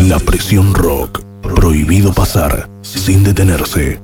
La Presión Rock. Prohibido pasar sin detenerse.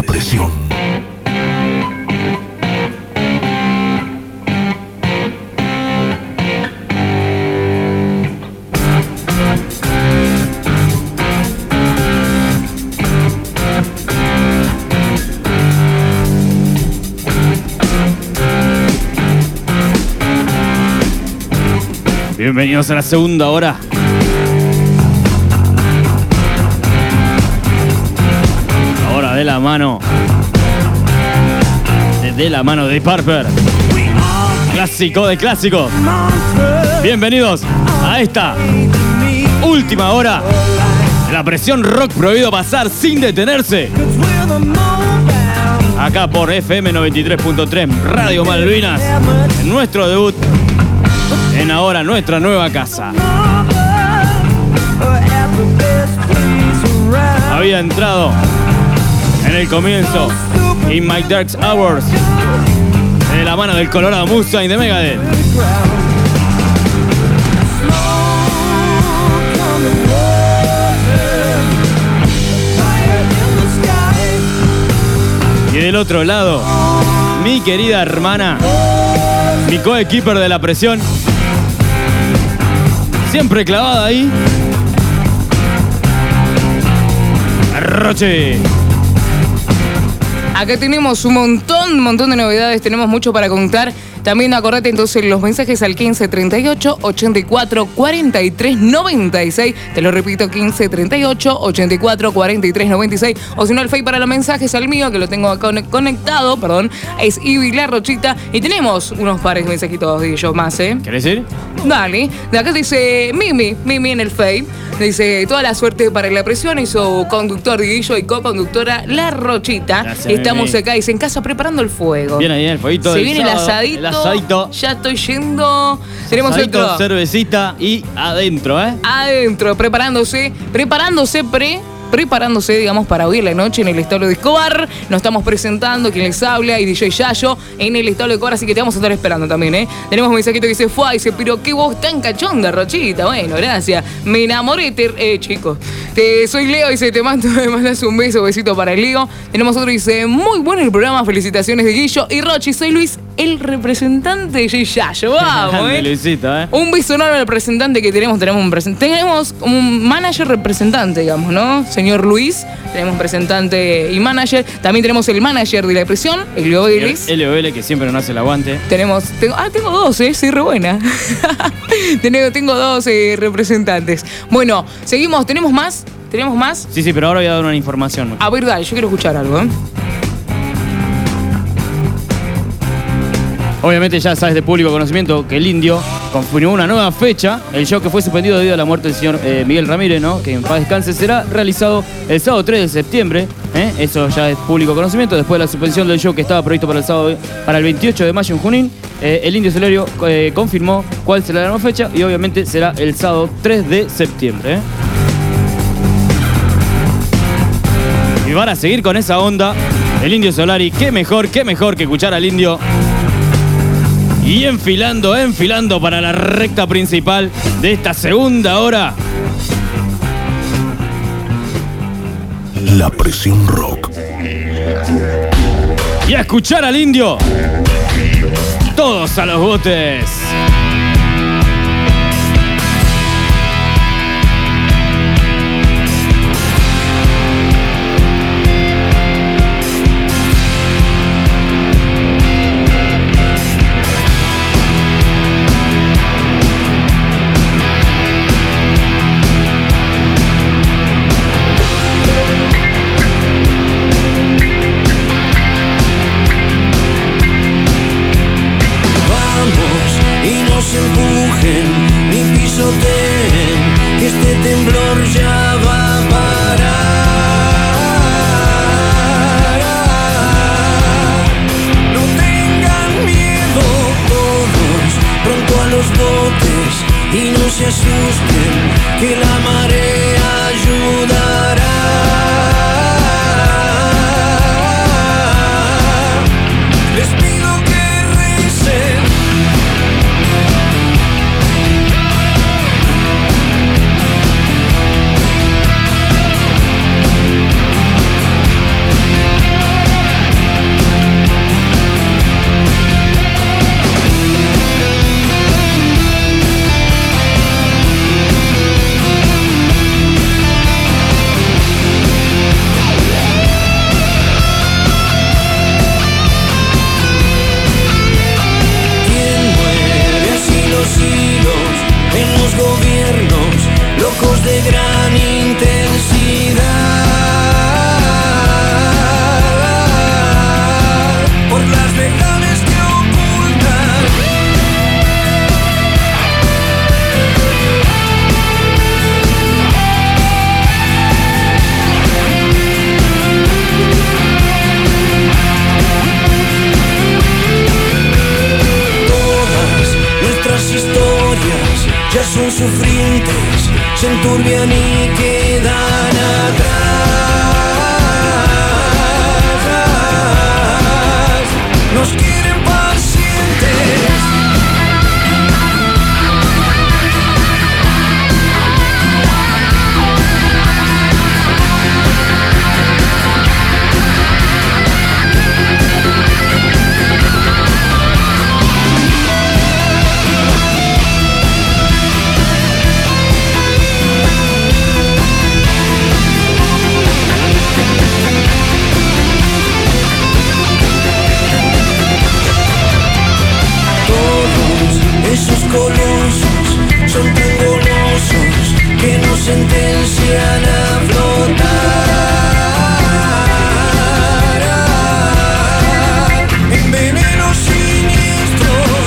La presión. Bienvenidos a la segunda hora. Ahora de la mano de Parper. Clásico de clásicos. Bienvenidos a esta última hora de La Presión Rock, prohibido pasar sin detenerse. Acá por FM 93.3 Radio Malvinas, en nuestro debut en ahora nuestra nueva casa. Había entrado en el comienzo In My Dark Hours de la mano del Colorado Mustang de Megadeth. Y del otro lado, mi querida hermana, mi coequiper de La Presión, siempre clavada ahí, Roche. Acá tenemos un montón de novedades, tenemos mucho para contar. También acordate entonces los mensajes al 15 38 84 43 96. Te lo repito, 15 38 84 43 96. O si no, el Face para los mensajes al mío, que lo tengo acá conectado, es Ivy La Rochita. Y tenemos unos pares de mensajitos de ellos más, ¿eh? ¿Querés ir? Dale. De acá dice Mimi en el Face. Dice, toda la suerte para La Presión y su conductor Guillo y co-conductora La Rochita. Gracias, estamos Mimi. acá, dice, en casa preparando el fuego. Bien ahí el fueguito. Se viene el asadito. El asadito. Ya estoy yendo. Tenemos Asadito, otro. cervecita y adentro, Adentro, preparándose, digamos, para hoy en la noche en el establo de Escobar. Nos estamos presentando, quien les habla, y DJ Yayo en el establo de Escobar, así que te vamos a estar esperando también, ¿eh? Tenemos un mensajito que dice, dice, pero qué voz tan cachonda, Rochita. Bueno, gracias. Me enamoré, chicos. Soy Leo, dice, me mandas un besito para el Leo. Tenemos otro, dice, muy bueno el programa, felicitaciones de Guillo. Y Rochi, soy Luis, el representante de DJ Yayo. Vamos, Luisito, Un beso enorme al representante que tenemos. Tenemos un manager representante, digamos, ¿no? Señor Luis, tenemos presentante y manager. También tenemos el manager de La Presión, Elio Vélez. Elio Vélez, que siempre nos hace el aguante. Tengo dos, soy re buena. tengo dos representantes. Bueno, seguimos, ¿tenemos más? ¿Tenemos más? Sí, pero ahora voy a dar una información. A ver, dale, yo quiero escuchar algo, ¿eh? Obviamente ya sabes de público conocimiento que el Indio confirmó una nueva fecha. El show que fue suspendido debido a la muerte del señor Miguel Ramírez, ¿no? Que en paz descanse, será realizado el sábado 3 de septiembre. Eso ya es público conocimiento. Después de la suspensión del show que estaba previsto para el 28 de mayo en Junín, el Indio Solorio confirmó cuál será la nueva fecha y obviamente será el sábado 3 de septiembre. Y para seguir con esa onda, el Indio Solari, qué mejor que escuchar al Indio. Y enfilando para la recta principal de esta segunda hora. La Presión Rock. Y a escuchar al Indio. Todos a los botes. Vamos y los sufrientes se enturbian y quedan atrás. Nos quieren pacientes. Esos colosos son tan golosos que nos sentencian a flotar en venenos siniestros.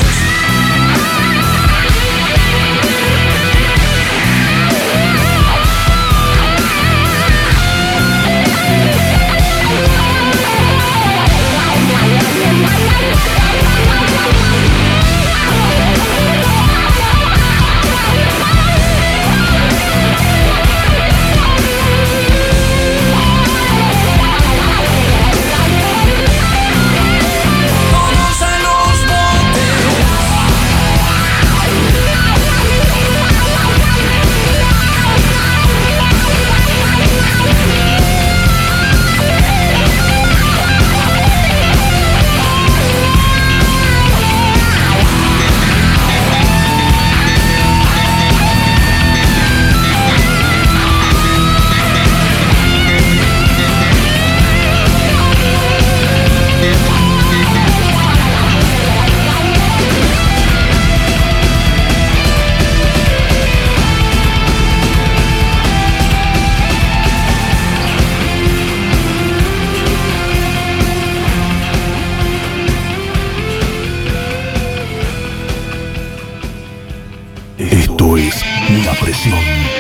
Esto es La Presión.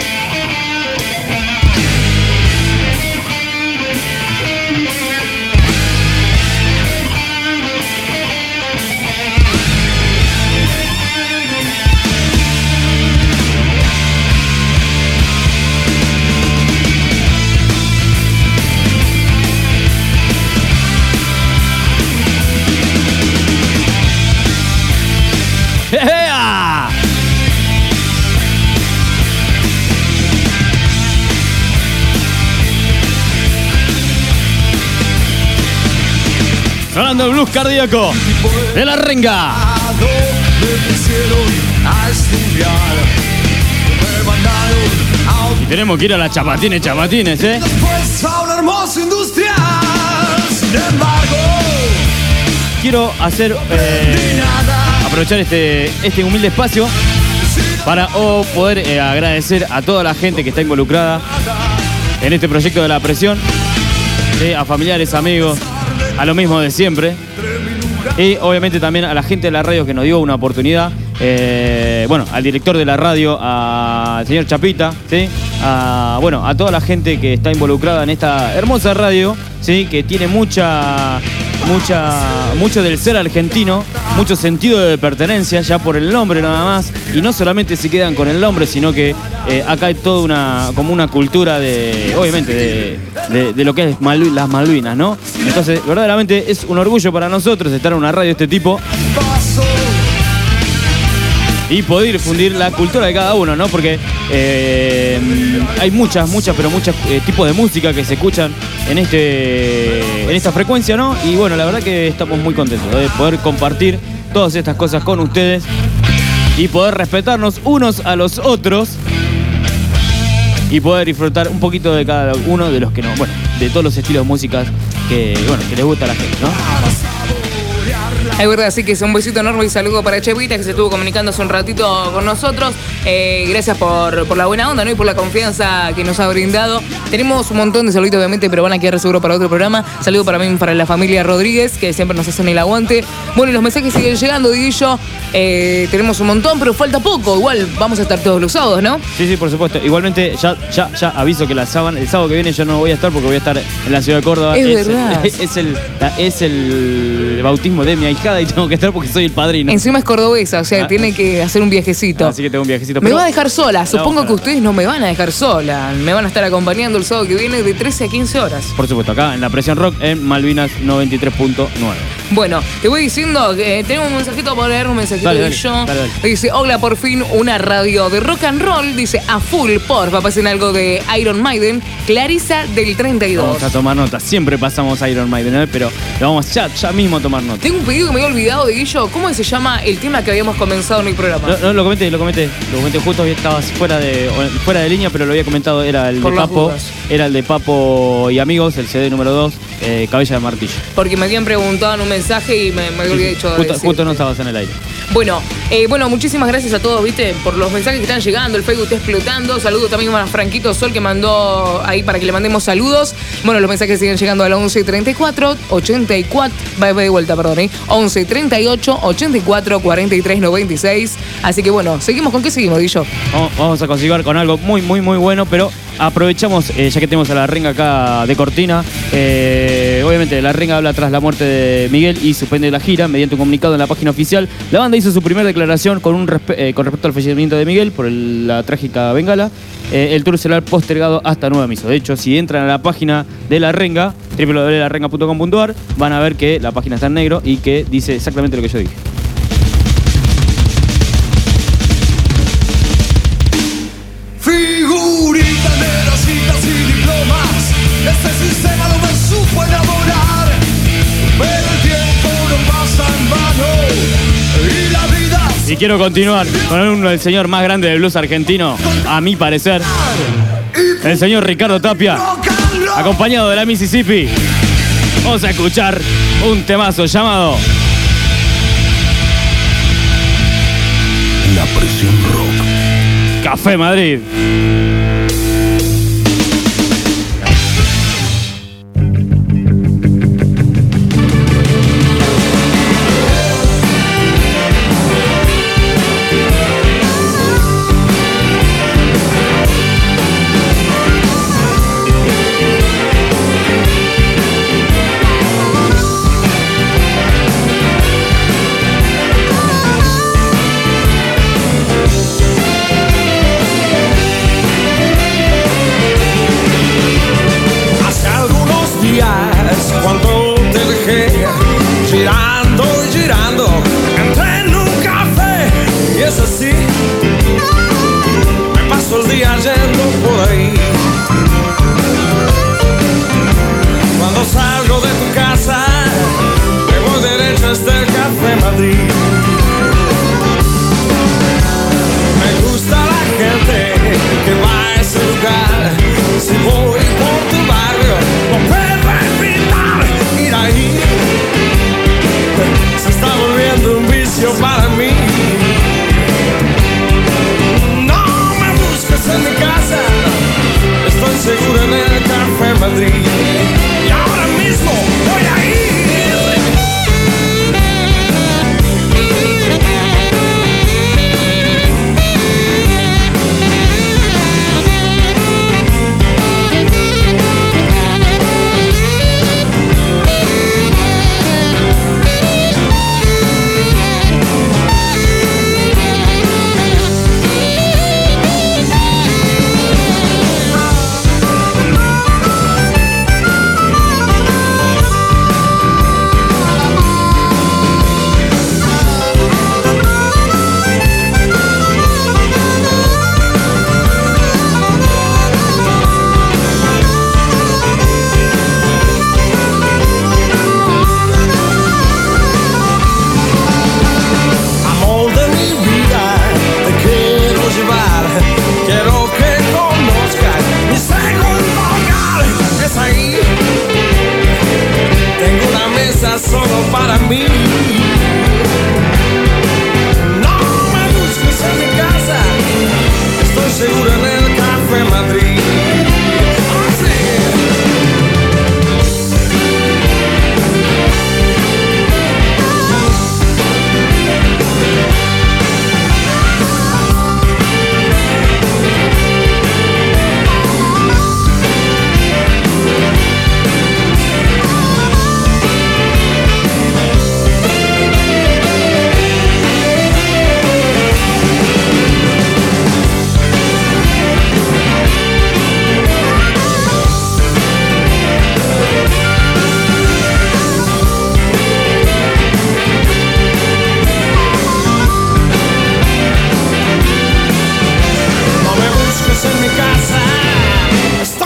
¡Ea! Sonando el blues cardíaco de La Renga. Y tenemos que ir a las chapatines, ¿eh? Quiero hacer aprovechar este humilde espacio para poder agradecer a toda la gente que está involucrada en este proyecto de La Presión, a familiares, amigos, a lo mismo de siempre, y obviamente también a la gente de la radio que nos dio una oportunidad, al director de la radio, al señor Chapita, ¿sí? A toda la gente que está involucrada en esta hermosa radio, ¿sí? Que tiene mucho del ser argentino, mucho sentido de pertenencia ya por el nombre nada más, y no solamente se quedan con el nombre, sino que acá hay toda una cultura de lo que es las Malvinas, ¿no? Entonces, verdaderamente es un orgullo para nosotros estar en una radio de este tipo y poder difundir la cultura de cada uno, ¿no? Porque hay muchos tipos de música que se escuchan en esta frecuencia, ¿no? Y bueno, la verdad que estamos muy contentos de poder compartir todas estas cosas con ustedes y poder respetarnos unos a los otros y poder disfrutar un poquito de cada uno de los que no, de todos los estilos de música que les gusta a la gente, ¿no? Es verdad, así que es un besito enorme y saludo para Chepita, que se estuvo comunicando hace un ratito con nosotros. Gracias por la buena onda, ¿no? Y por la confianza que nos ha brindado. Tenemos un montón de saluditos, obviamente, pero van a quedar seguro para otro programa. Saludo para mí, para la familia Rodríguez, que siempre nos hacen el aguante. Bueno, y los mensajes siguen llegando, Diguillo. Tenemos un montón, pero falta poco. Igual vamos a estar todos los sábados, ¿no? Sí, por supuesto. Igualmente, ya aviso que el sábado que viene yo no voy a estar porque voy a estar en la ciudad de Córdoba. Es verdad. Es el bautismo de mi ahijado. festejada y tengo que estar porque soy el padrino. Encima es cordobesa, o sea, tiene que hacer un viajecito. Así que tengo un viajecito. Me va a dejar sola, supongo no, que ustedes no me van a dejar sola. Me van a estar acompañando el sábado que viene de 13 a 15 horas. Por supuesto, acá en la Presión Rock en Malvinas 93.9. Bueno, te voy diciendo que tenemos un mensajito para leer, un mensajito Dale, de dale, yo. dale, dale. Dice, hola, por fin una radio de rock and roll. Dice, a full, porfa, pasen algo de Iron Maiden. Clarisa del 32. Vamos a tomar nota. Siempre pasamos Iron Maiden, ¿eh? Pero lo vamos ya mismo a tomar nota. Tengo un pedido que me había olvidado de Guillo. ¿Cómo se llama el tema que habíamos comenzado en el programa? No, lo comenté justo, estabas fuera de línea, pero lo había comentado, era el Por de las Papo, dudas. era el de Papo y Amigos, el CD número 2, Cabella de Martillo. Porque me habían preguntado en un mensaje y me había dicho de decirte. Justo no estabas en el aire. Bueno, muchísimas gracias a todos, viste, por los mensajes que están llegando, el Facebook está explotando. Saludos también a Franquito Sol que mandó ahí para que le mandemos saludos. Bueno, los mensajes siguen llegando al 11 34 84, va de vuelta, perdón, 11 38 84 43 96. Así que bueno, seguimos. ¿Con qué seguimos, Guillo? Vamos a conseguir con algo muy bueno, pero aprovechamos, ya que tenemos a La Renga acá de cortina. Obviamente, La Renga habla tras la muerte de Miguel y suspende la gira mediante un comunicado en la página oficial. La banda hizo su primera declaración con respecto al fallecimiento de Miguel por la trágica bengala. El tour será postergado hasta nuevo aviso. De hecho, si entran a la página de La Renga, www.larenga.com.ar, van a ver que la página está en negro y que dice exactamente lo que yo dije. Figuritas de las citas y diplomas. Este sistema no me supo enamorar. Pero el tiempo no pasa en vano. Y la vida. Y quiero continuar con uno del señor más grande del blues argentino, a mi parecer, el señor Ricardo Tapia, acompañado de la Mississippi. Vamos a escuchar un temazo llamado La Presión Rock. Café Madrid. Cuando te dejé girando y girando, entré en un café y es así. Me paso el día yendo por ahí. Cuando salgo de tu casa, me voy derecho hasta el Café Madrid. Me gusta la gente que va a ese lugar. Si voy por tu barrio, no puedo ir ahí. Se está volviendo un vicio para mí. No me busques en mi casa, estoy seguro en el Café Madrid. Y ahora mismo voy a ir.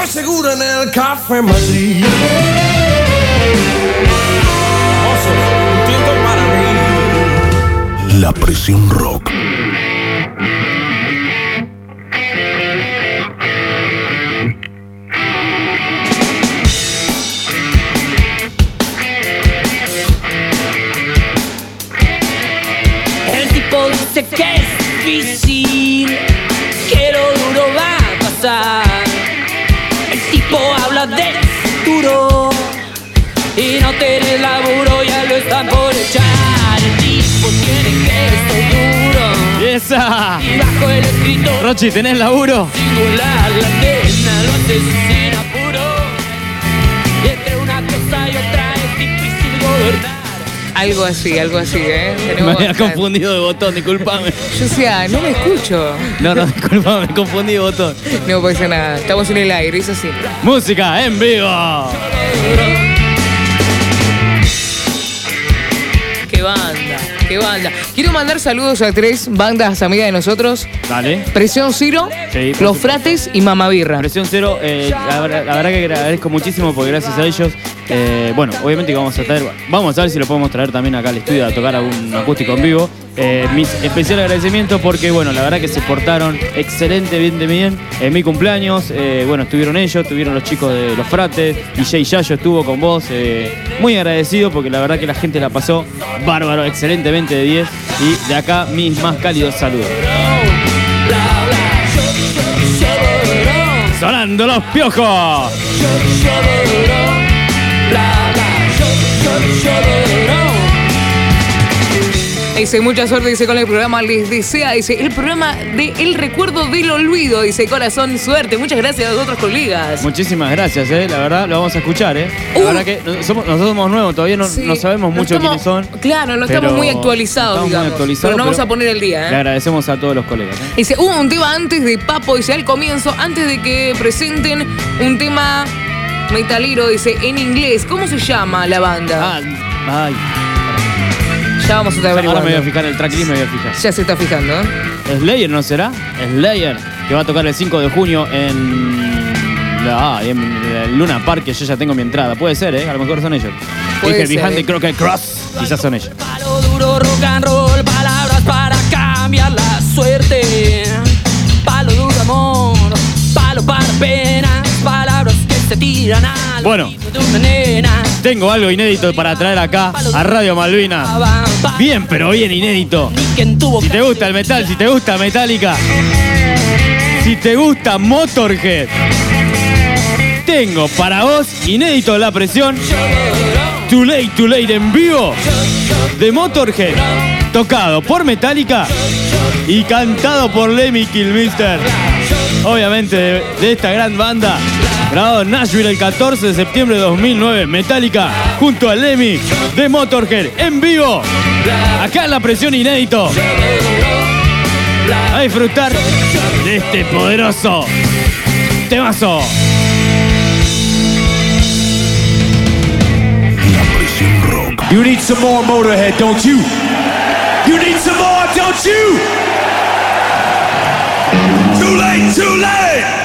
segura en el Café Madrid. Oso, un tiempo para mí. La Presión Rock. El tipo dice que es difícil, que lo duro va a pasar. El tipo habla del futuro y no tenés laburo, ya lo están por echar. El tipo tiene que ser duro. ¡Y esa! Y bajo el escrito Rochi, ¿tenés laburo? singular, la pena lo asesina puro. Y entre una cosa y otra es difícil gobernar. Algo así, ¿eh? Me Tenemos había bastante. confundido de botón, disculpame. Yo decía, no me escucho. No, disculpame, me confundí de botón. No puede ser nada. Estamos en el aire, es así. Música en vivo. Qué banda, qué banda. Quiero mandar saludos a 3 bandas amigas de nosotros. Dale. Presión Cero, Sí, por Los supuesto. Frates y Mamá Birra. Presión Cero, la verdad que agradezco muchísimo porque gracias a ellos, bueno, obviamente que vamos a ver si lo podemos traer también acá al estudio a tocar algún acústico en vivo. Mis especial agradecimientos porque, bueno, la verdad que se portaron excelentemente bien en mi cumpleaños. Bueno, estuvieron ellos, estuvieron los chicos de Los Frates, DJ Yayo estuvo con vos. Muy agradecido porque la verdad que la gente la pasó bárbaro, excelentemente de 10. Y de acá mis más cálidos saludos. Sonando los piojos. Dice, mucha suerte, dice, con el programa. Les desea, dice, el programa de El Recuerdo del Olvido. Dice, corazón, suerte. Muchas gracias a los otros colegas. Muchísimas gracias, la verdad lo vamos a escuchar, La verdad que nosotros somos nuevos, todavía no Sí. sabemos No mucho estamos- quiénes son. Claro, no pero estamos muy actualizados, estamos muy digamos. actualizados, pero no vamos pero a poner el día, Le ¿eh? agradecemos a todos los colegas. Dice, hubo un tema antes de Papo, dice, al comienzo, antes de que presenten un tema metalero, dice, en inglés. ¿Cómo se llama la banda? Ay. Ya vamos a estar Ahora me voy a averiguando. fijar en el tracklist, me voy a fijar. Ya se está fijando, ¿eh? Slayer, ¿no será? Slayer, que va a tocar el 5 de junio en el Luna Park, que yo ya tengo mi entrada. Puede ser, A lo mejor son ellos. Puede Dije, ser, Behind the ¿eh? Crooked Cross, quizás son ellos. Palo duro, rock and roll, palabras para cambiar la suerte. Palo duro, amor, palo para penas, palabras que se tiran al Bueno. oído de una nena. Tengo algo inédito para traer acá a Radio Malvinas. Bien, pero bien inédito. Si te gusta el metal, si te gusta Metallica, si te gusta Motorhead, tengo para vos inédito La Presión, Too Late en vivo de Motorhead, tocado por Metallica y cantado por Lemmy Kilmister. Obviamente de esta gran banda, grabado en Nashville el 14 de septiembre de 2009, Metallica junto a Lemmy de Motorhead en vivo, acá en La Presión inédito. A disfrutar de este poderoso temazo. La Presión Rock. You need some more Motorhead, don't you? You need some more, don't you? Too late, too late!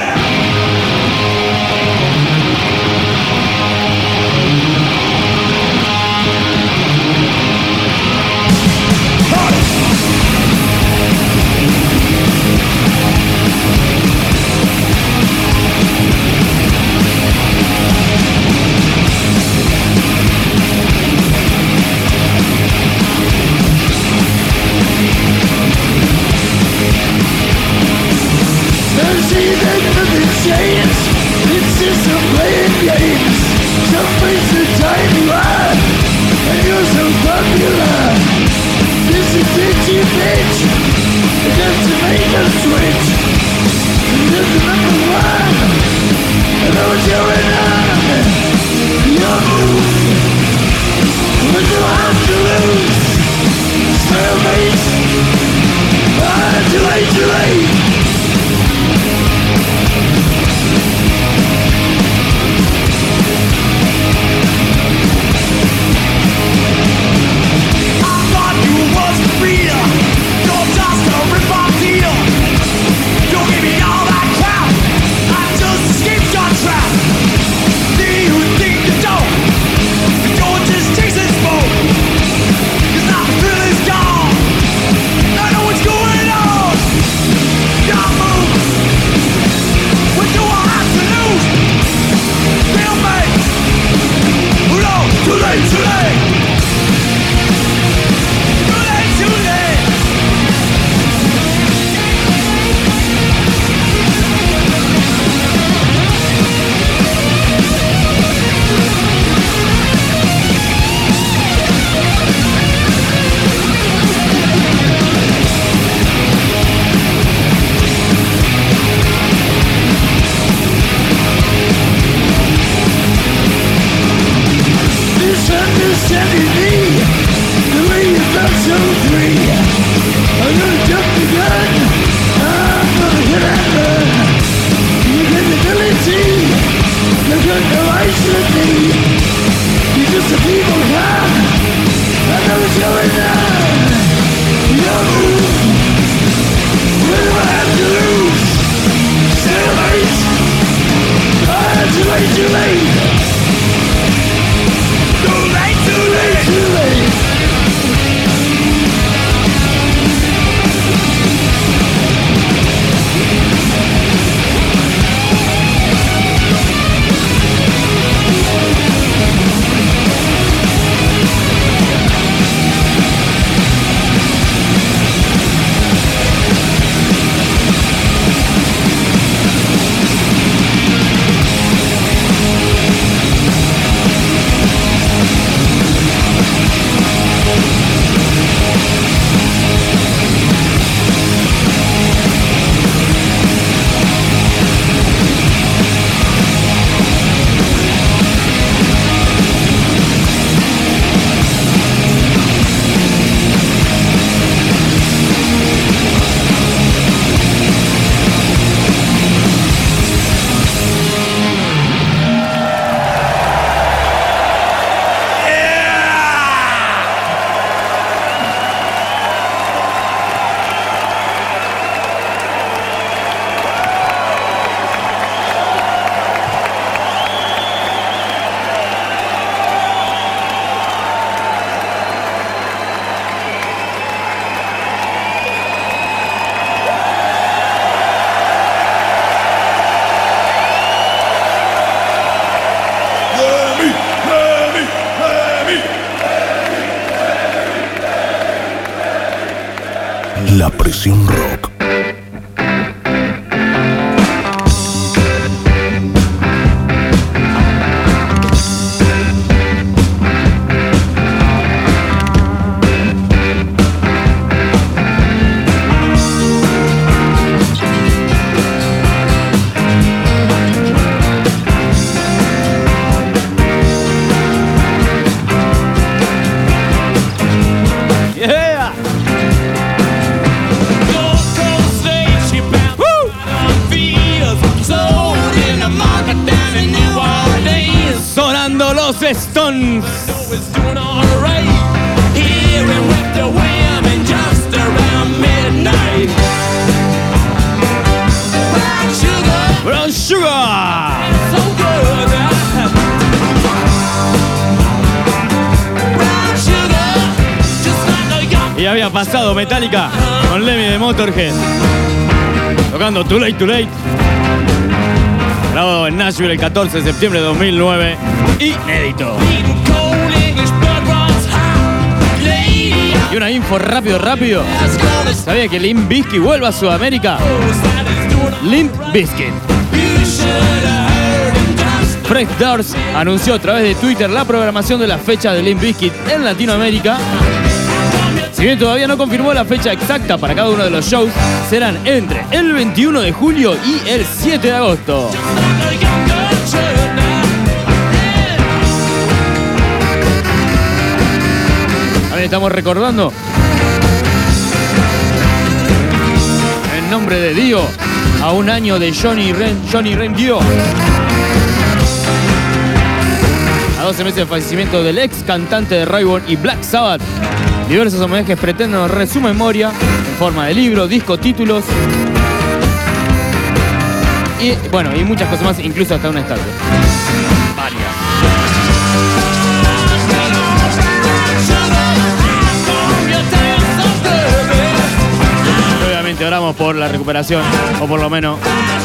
La Presión Rock. Sonando los Stones. Brown Sugar. Y había pasado Metallica con Lemmy de Motorhead tocando Too Late, Too Late. Grabado en Nashville el 14 de septiembre de 2009. Inédito. Y una info rápido. ¿Sabía que Limp Bizkit vuelve a Sudamérica? Limp Bizkit. Fresh Doors anunció a través de Twitter la programación de la fecha de Limp Bizkit en Latinoamérica. Si bien todavía no confirmó la fecha exacta para cada uno de los shows, serán entre el 21 de julio y el 7 de agosto. También estamos recordando en nombre de Dio a un año de Johnny Ren Dio. A 12 meses de fallecimiento del ex cantante de Raybon y Black Sabbath. Diversos homenajes pretenden honrar su memoria en forma de libro, disco, títulos y bueno, y muchas cosas más, incluso hasta una estatua. Varias. Obviamente oramos por la recuperación, o por lo menos,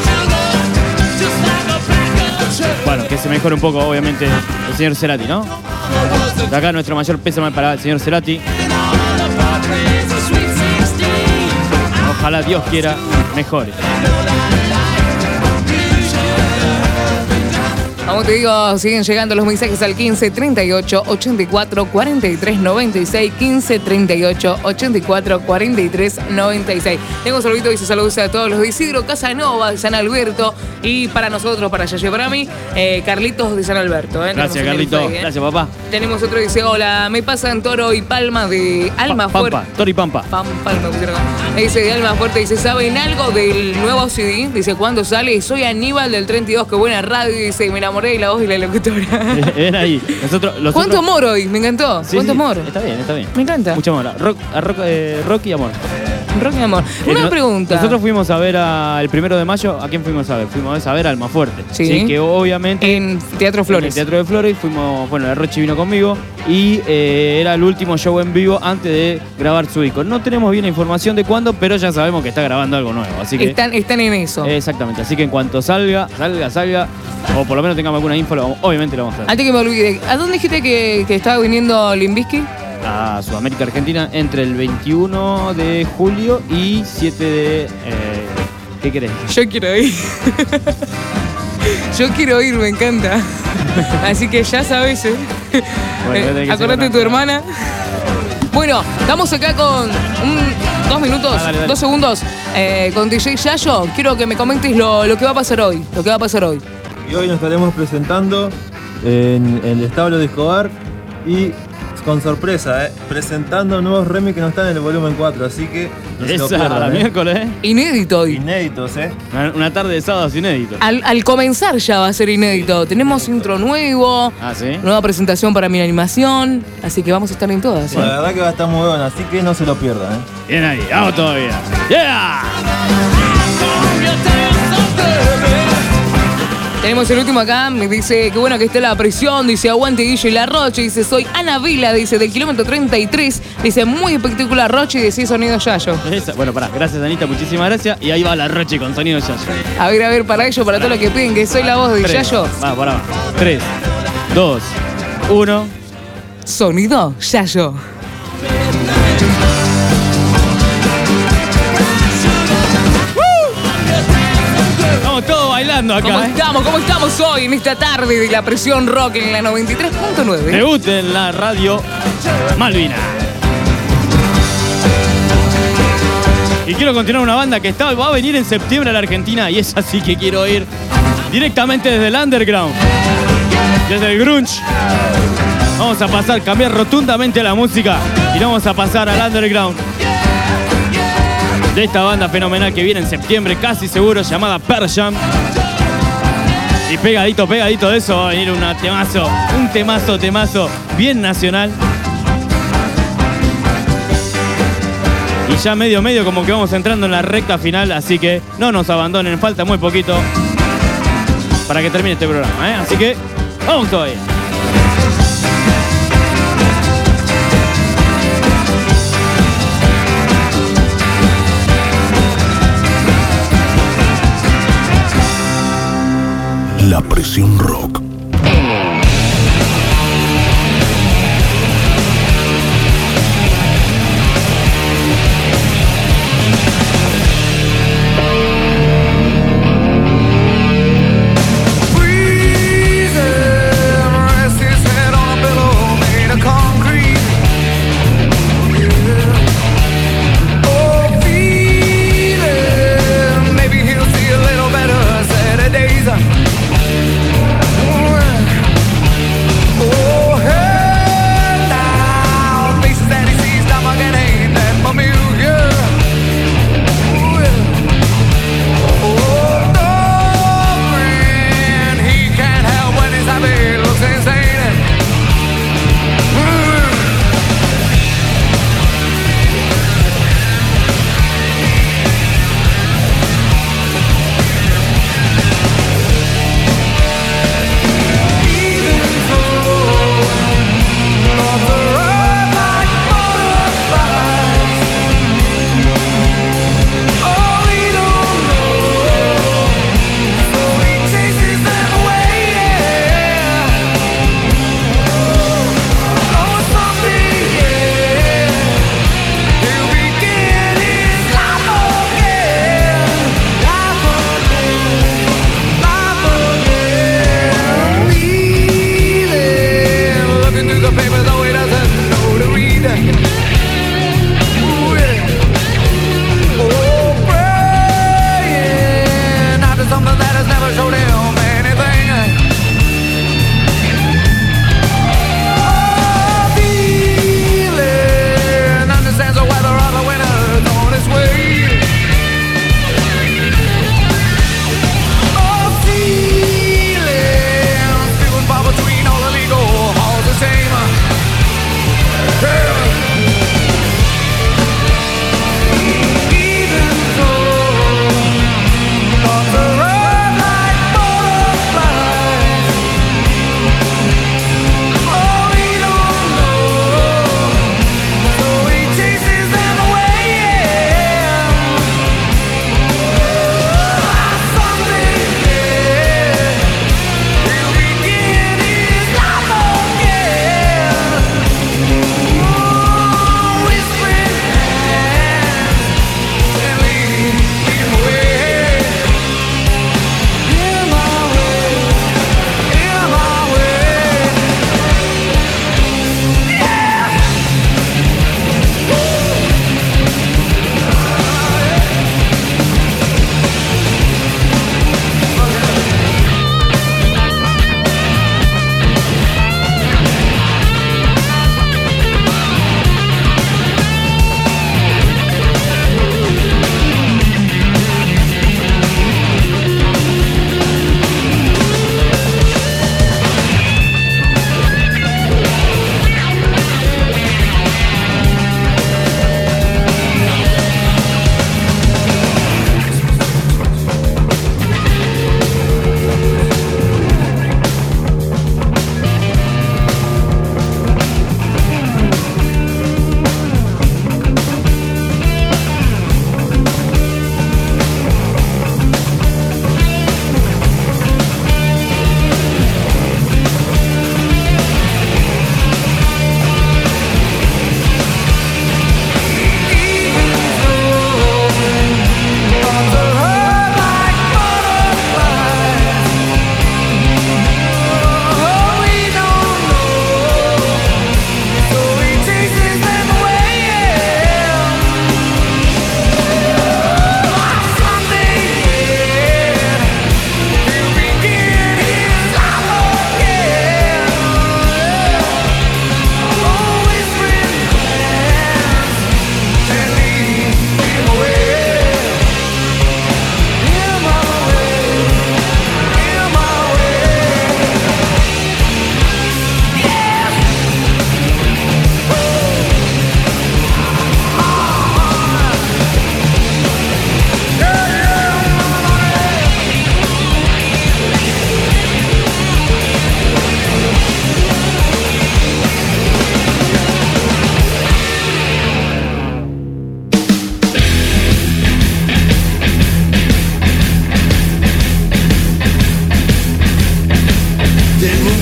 bueno, que se mejore un poco, obviamente, el señor Cerati, ¿no? De acá nuestro mayor pésame para el señor Cerati. Ojalá Dios quiera mejore. Como te digo, siguen llegando los mensajes al 15 38 84 43 96. 15 38 84 43 96. Tengo un saludito que dice saludos a todos los de Isidro Casanova, de San Alberto. Y para nosotros, para Yayo, para mí, Carlitos de San Alberto. Gracias, Carlitos. Gracias, papá. Tenemos otro que dice: hola, me pasan Toro y Palma de Alma Fuerte. Toro y Pampa. Palma, dice de Alma Fuerte. Dice: ¿saben algo del nuevo CD? Dice: ¿cuándo sale? Soy Aníbal del 32, qué buena radio. Dice: me enamoré de la voz y la locutora. Ven ahí. ¿Cuánto amor hoy? Me encantó. Sí, ¿Cuánto sí, amor? Está bien. Me encanta. Mucho amor. Rock y amor. Rock y amor. Una pregunta. Nosotros fuimos a ver el 1 de mayo. ¿A quién fuimos a ver? Fuimos a ver a Almafuerte. Sí. Que obviamente. En Teatro Flores. En el Teatro de Flores. Fuimos, bueno, la Rochi vino conmigo. Y era el último show en vivo antes de grabar su disco. No tenemos bien la información de cuándo, pero ya sabemos que está grabando algo nuevo. Así que. Están en eso. Exactamente. Así que en cuanto salga, o por lo menos tengamos alguna info, obviamente lo vamos a ver. Antes que me olvide, ¿a dónde dijiste que estaba viniendo Limp Bizkit? A Sudamérica Argentina entre el 21 de julio y 7 de... ¿qué querés? Yo quiero ir. Yo quiero ir, me encanta. Así que ya sabes, Bueno, acordate de tu hermana. Bueno, estamos acá con 2 minutos, dale. 2 segundos con DJ Yayo. Quiero que me comentes lo que va a pasar hoy. Y hoy nos estaremos presentando en el establo de Escobar y con sorpresa, presentando nuevos remix que no están en el volumen 4, así que no se lo Esa, pierdan, la miércoles, Inédito hoy. Inéditos, Una tarde de sábados inéditos. Al comenzar ya va a ser inédito. Tenemos intro nuevo, Ah, ¿sí? nueva presentación para mi animación, así que vamos a estar en todas. La verdad que va a estar muy bueno, así que no se lo pierdan, Bien ahí, vamos todavía. ¡Yeah! Tenemos el último acá, me dice que bueno que esté la presión, dice aguante Guillo y la Roche, dice soy Ana Vila, dice del kilómetro 33, dice muy espectacular Roche y dice sonido Yayo. Bueno, pará, gracias Anita, muchísimas gracias. Y ahí va la Roche con sonido Yayo. A ver, para ellos, para todos los que piden que soy la voz de Yayo. Va, pará. 3, 2, 1. Sonido Yayo. volando acá, ¿Cómo estamos hoy en esta tarde de la presión rock en la 93.9? Debut en la radio Malvina. Y quiero continuar una banda que va a venir en septiembre a la Argentina y es así que quiero ir directamente desde el underground, desde el grunge. Vamos a cambiar rotundamente la música y vamos a pasar al underground de esta banda fenomenal que viene en septiembre, casi seguro, llamada Pearl Jam. Y pegadito de eso va a venir un temazo bien nacional. Y ya medio como que vamos entrando en la recta final, así que no nos abandonen, falta muy poquito para que termine este programa, ¿eh? Así que vamos todavía. La presión rock. Maybe he'll see a little better Saturdays.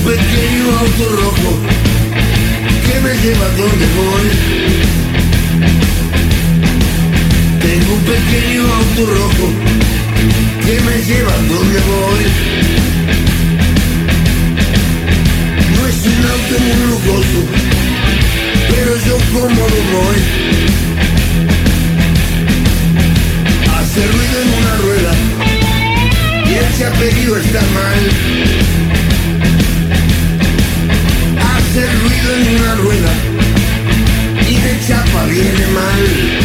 pequeño auto rojo que me lleva donde voy. Tengo un pequeño auto rojo que me lleva donde voy. No es un auto muy lujoso, pero yo cómodo voy. Hace ruido en una rueda y ese apellido está mal. Hace ruido en una rueda y de chapa viene mal.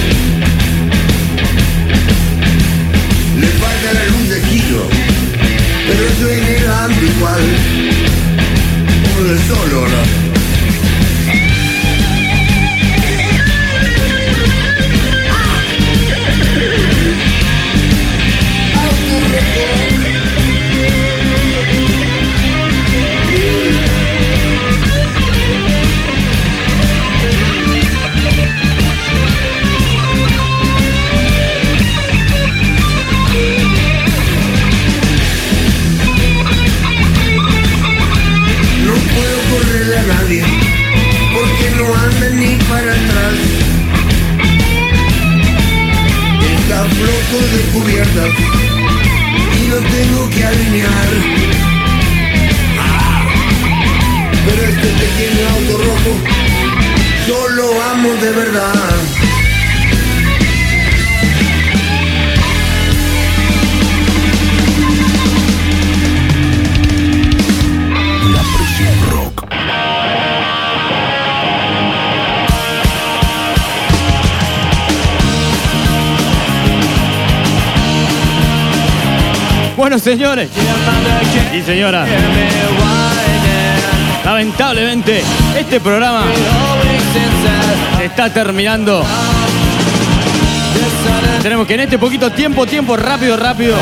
Le falta la luz de giro, pero eso generando igual. Como del solo, ¿no? Nadie, porque no anda ni para atrás. Está flojo de cubiertas y lo tengo que alinear. Pero este pequeño auto rojo yo lo amo de verdad. Bueno, señores y señoras, lamentablemente este programa se está terminando. Tenemos que en este poquito tiempo, rápido,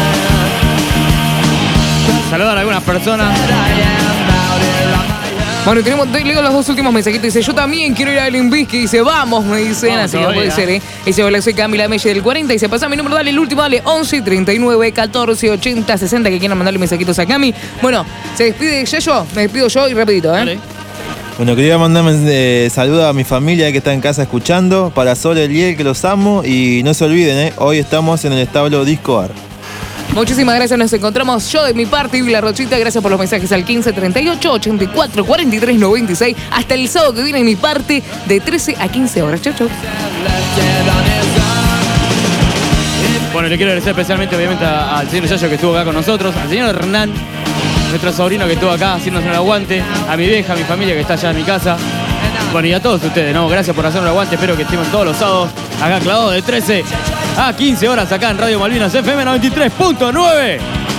saludar a algunas personas. Bueno, leo los dos últimos mensajitos. Dice, yo también quiero ir a Limp Bizkit. Dice, vamos, me dicen. Vamos así que todavía. puede ser, ¿eh? Dice, hola, soy Camila Melle del 40. Dice, pasa mi número, dale el último, dale 11 39 14 80 60. Que quieran mandarle mensajitos a Cami. Bueno, se despide Yayo, me despido yo y rapidito, ¿eh? Dale. Bueno, quería mandarme saludos a mi familia que está en casa escuchando, para Sol y Eliel, que los amo, y no se olviden, hoy estamos en el establo Disco Bar. Muchísimas gracias, nos encontramos yo de mi parte y la Rochita. Gracias por los mensajes al 15 38 84 43 96. Hasta el sábado que viene de mi parte de 13 a 15 horas. Chau, chau. Bueno, le quiero agradecer especialmente, obviamente, al señor Yayo que estuvo acá con nosotros, al señor Hernán, nuestro sobrino que estuvo acá haciéndose un aguante, a mi vieja, a mi familia que está allá en mi casa. Bueno, y a todos ustedes, ¿no? Gracias por hacer un aguante. Espero que estemos todos los sábados acá clavados de 13 a 15 horas acá en Radio Malvinas FM 93.9.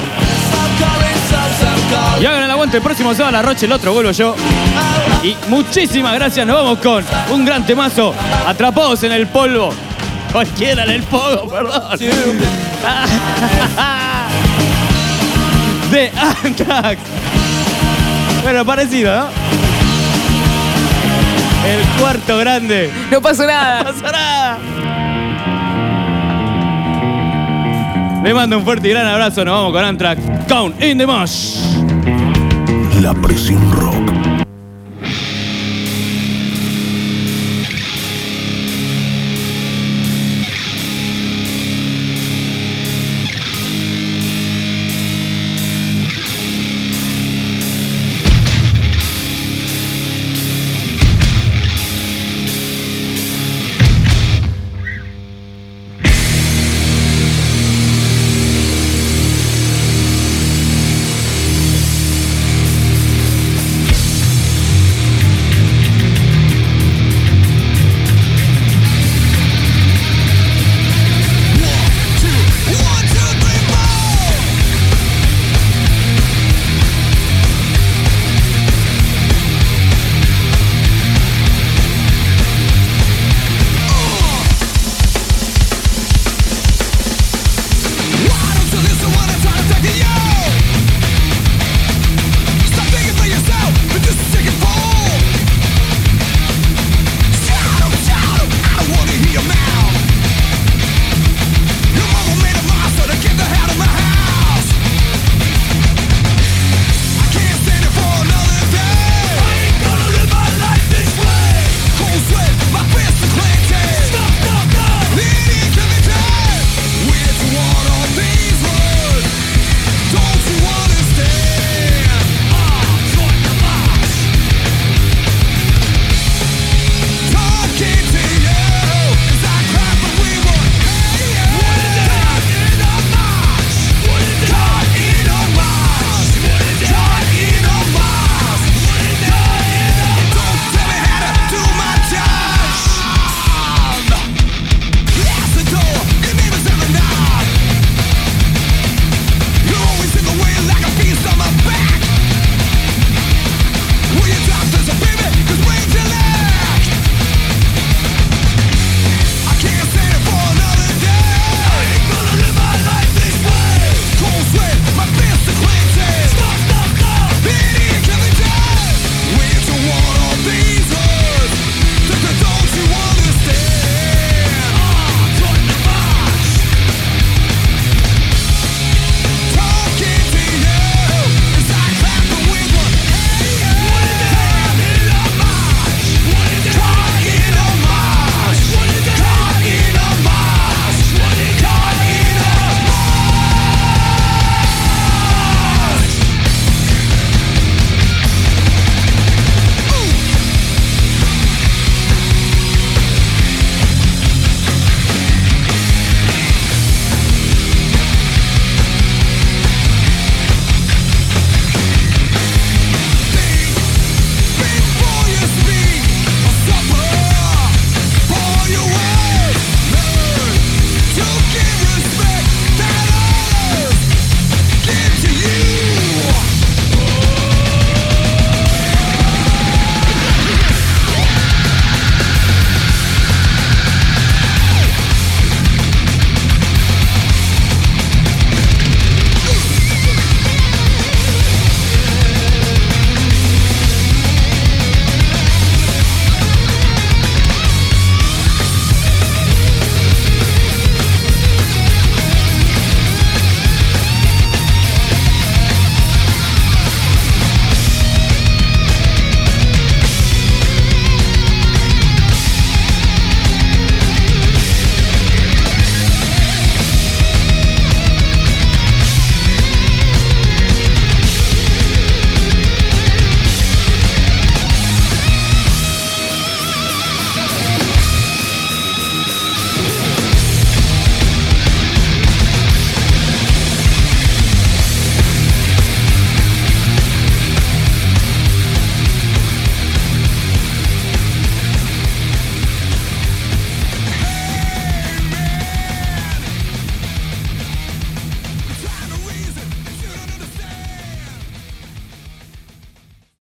Y hagan el aguante el próximo sábado a la Roche, el otro vuelvo yo. Y muchísimas gracias, nos vamos con un gran temazo, Atrapados en el polvo. Cualquiera en el polvo, perdón. De Anthrax. Bueno, parecido, ¿no? El cuarto grande. No pasó nada. No pasa nada. Le mando un fuerte y gran abrazo. Nos vamos con Anthrax. Count in the Mosh. La Presión Rock.